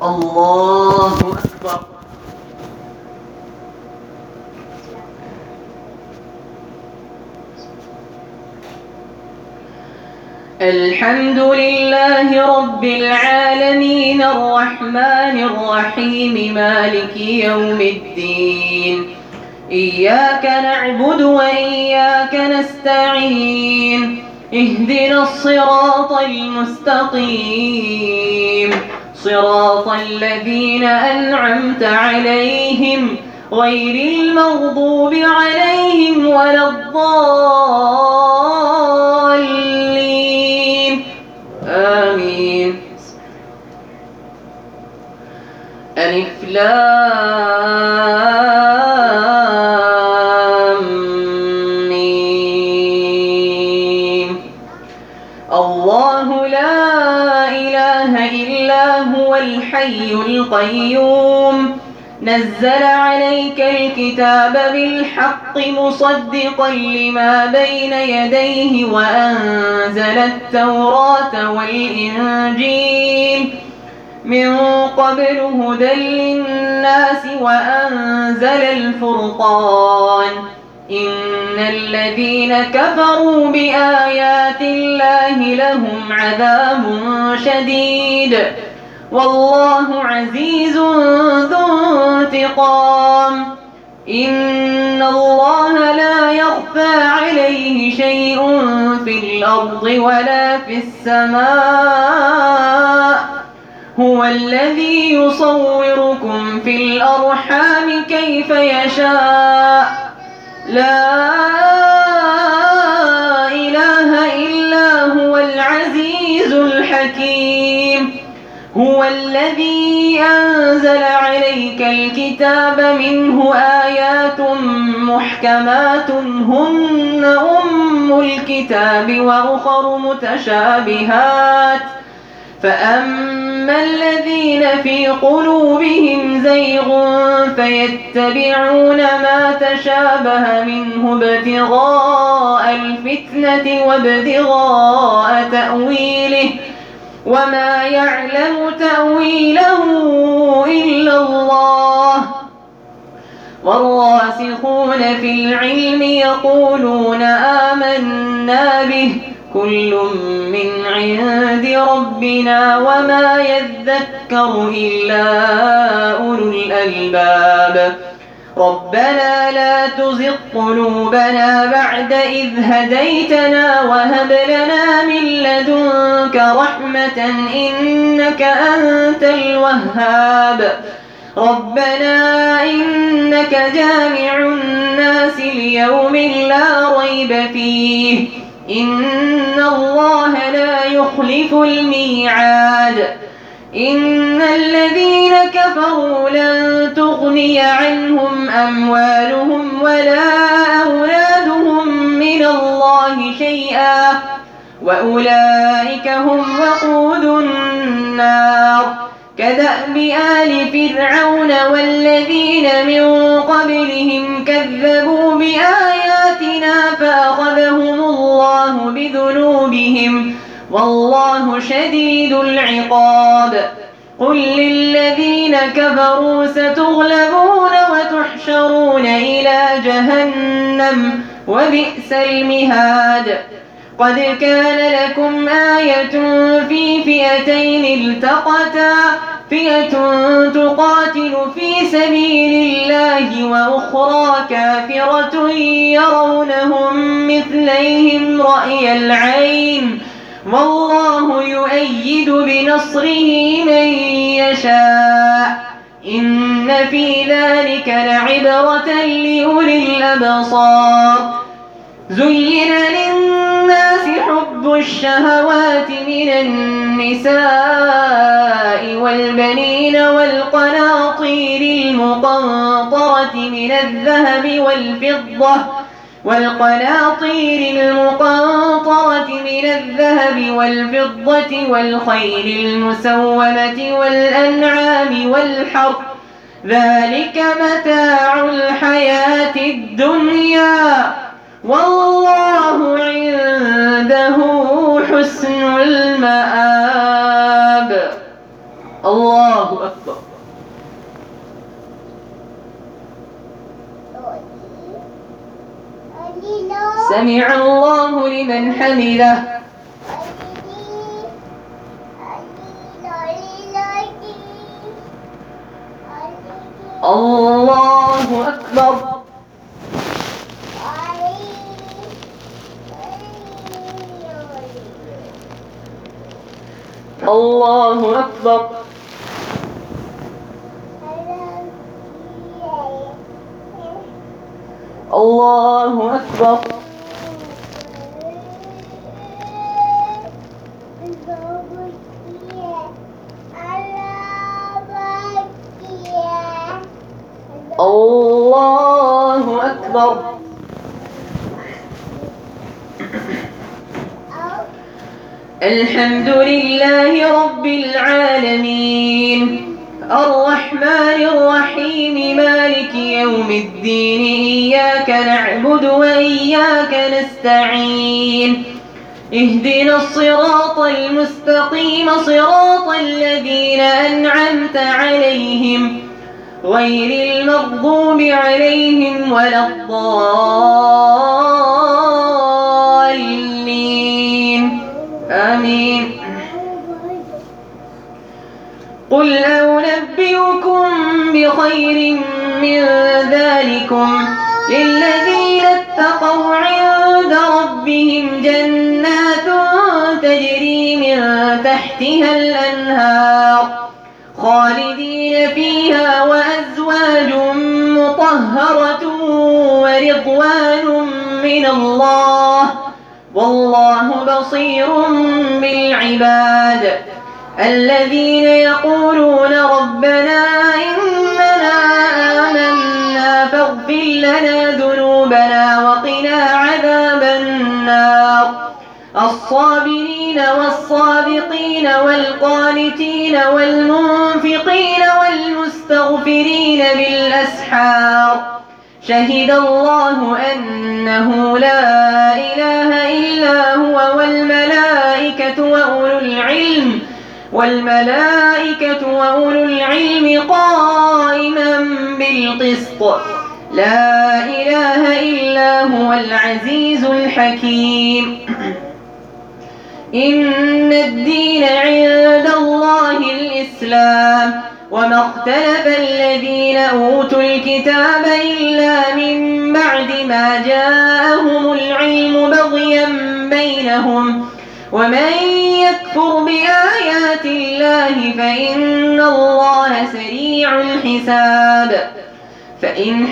الله أكبر. الحمد لله رب العالمين الرحمن الرحيم مالك يوم الدين. إياك نعبد وإياك نستعين. اهدنا الصراط المستقيم صراط الذين أنعمت عليهم غير المغضوب عليهم ولا الضالين آمين. ألف لام ميم. الله لا إله إلا هو الحي القيوم نزل عليك الكتاب بالحق مصدقا لما بين يديه وأنزل التوراة والإنجيل من قبل هدى للناس وأنزل الفرقان. إن الذين كفروا بآيات الله لهم عذاب شديد والله عزيز ذو انتقام. إن الله لا يخفى عليه شيء في الأرض ولا في السماء. هو الذي يصوركم في الأرحام كيف يشاء. لا إله إلا هو العزيز الحكيم. هو الذي أنزل عليك الكتاب منه آيات محكمات هن أم الكتاب وأخر متشابهات فأما الذين في قلوبهم زيغ فيتبعون ما تشابه منه ابتغاء الفتنة وابتغاء تأويله وما يعلم تأويله إلا الله. والراسخون في العلم يقولون آمنا به كل من عند ربنا وما يذكر إلا أولو الألباب. ربنا لا تزغ قلوبنا بعد إذ هديتنا وهب لنا من لدنك رحمة إنك أنت الوهاب. ربنا إنك جامع الناس ليوم لا ريب فيه إن الله لا يخلف الميعاد. إن الذين كفروا لن تغني عنهم أموالهم ولا أولادهم من الله شيئا وأولئك هم وقود النار. كدأب آل فرعون والذين من قبلهم كذبوا بآياتنا فأخذهم الله بذنوبهم والله شديد العقاب. قل للذين كفروا ستغلبون وتحشرون إلى جهنم وبئس المهاد. قد كان لكم آية في فئتين التقتا فئة تقاتل في سبيل الله وأخرى كافرة يرونهم مثليهم رأي العين والله يؤيد بنصره من يشاء. إن في ذلك لعبرة لأولي الأبصار. زين للناس حب الشهوات من النساء والبنين والقناطير المقنطرة من الذهب والفضة والخيل المسومة والأنعام والحرث ذلك متاع الحياة الدنيا والله عنده حسن المآب. الله أكبر. سمع الله لمن حمده. الله أكبر. الله أكبر. الله أكبر. الله أكبر. الحمد لله رب العالمين الرحمن الرحيم مالك يوم الدين إياك نعبد وإياك نستعين اهدنا الصراط المستقيم صراط الذين أنعمت عليهم غير المغضوب عليهم ولا الضالين آمين. قل أنبئكم بخير من ذلكم للذين اتقوا عند ربهم جنات تجري من تحتها الأنهار خالدين فيها وأزواج مطهرة ورضوان من الله والله بصير بالعباد. الذين يقولون ربنا إننا آمنا فاغفر لنا ذنوبنا وقنا عذاب النار. الصابرين والصادقين والقانتين والمنفقين والمستغفرين بالأسحار شهد الله أنه لا إله إلا هو والملائكة وأولو العلم قائما بالقسط لا إله إلا هو العزيز الحكيم. إن الدين عند الله الإسلام وما اختلف الذين أوتوا الكتاب إلا من بعد ما جاءهم العلم بغيا بينهم ومن يكفر بآيات الله فإن الله سريع الحساب. فإن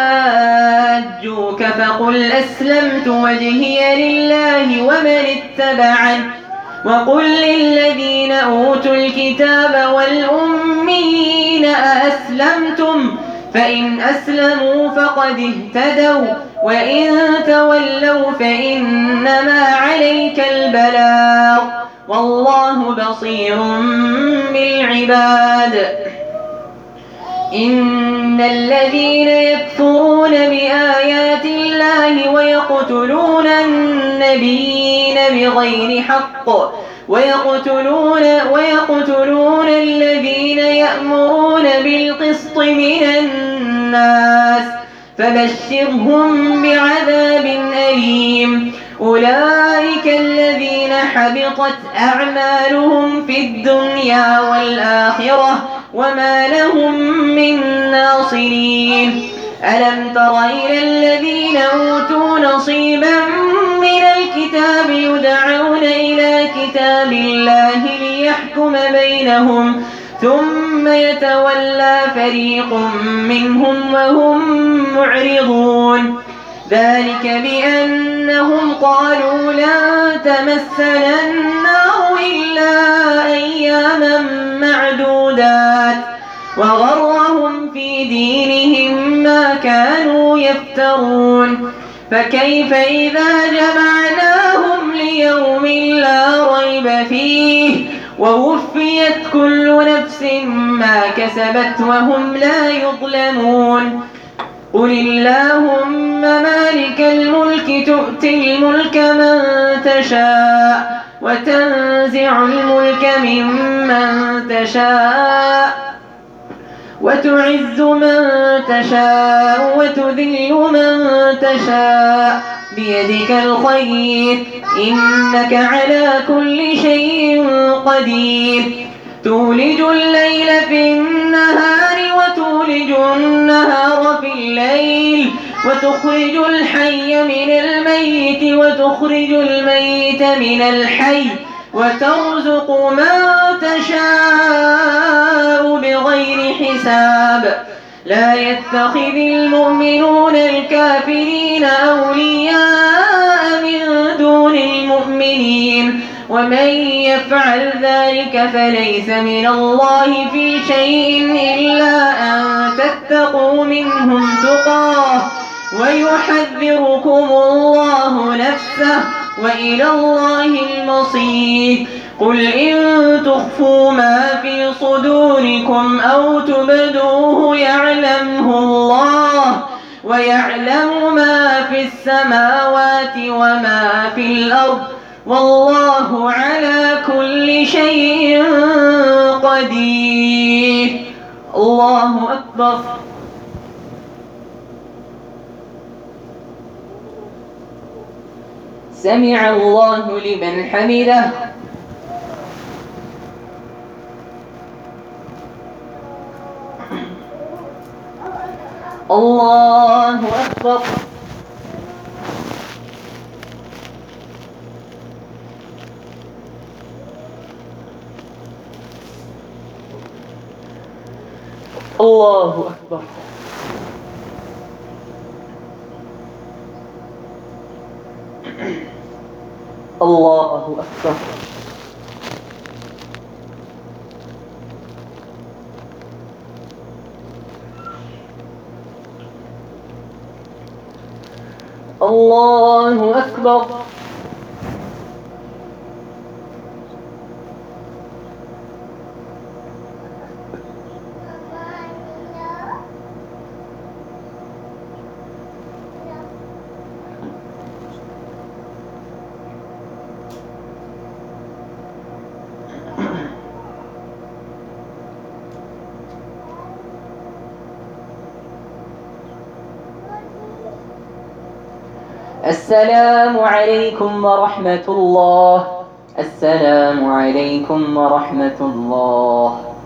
حاجوك فقل أسلمت وجهي لله ومن اتبعني وقل للذين أوتوا الكتاب والأميين أأسلمتم فإن أسلموا فقد اهتدوا وإن تولوا فإنما عليك البلاغ والله بصير بالعباد. إن الذين يكفرون بآيات الله ويقتلون النبيين بغير حق ويقتلون الذين يأمرون بالقسط من الناس فبشرهم بعذاب أليم. أولئك الذين حبطت أعمالهم في الدنيا والآخرة وما لهم من ناصرين. ألم تر إلى الذين أوتوا نصيبا من الكتاب يدعون إلى كتاب الله ليحكم بينهم ثم يتولى فريق منهم وهم معرضون. ذلك بأنهم قالوا لن تمسنا النار إلا أياما معدودات وغرهم في دينهم ما كانوا يفترون. فكيف إذا جمعناهم ليوم لا ريب فيه ووفيت كل نفس ما كسبت وهم لا يظلمون. قل اللهم مالك الملك تؤتي الملك من تشاء وتنزع الملك ممن تشاء وتعز من تشاء وتذل من تشاء بيدك الخير إنك على كل شيء قدير تولج الليل في النهار وتولج النهار في الليل وتخرج الحي من الميت وتخرج الميت من الحي وترزق من تشاء بغير حساب لا يتخذ المؤمنون الكافرين أولياء من دون المؤمنين ومن يفعل ذلك فليس من الله في شيء إلا أن تتقوا منهم تقاه ويحذركم الله نفسه وإلى الله المصير قل إن تخفوا ما في صدوركم أو تبدوه يعلمه الله ويعلم ما في السماوات وما في الأرض والله على كل شيء قدير الله أكبر سمع الله لمن حمده الله أكبر الله أكبر الله أكبر الله أكبر السلام عليكم ورحمة الله السلام عليكم ورحمة الله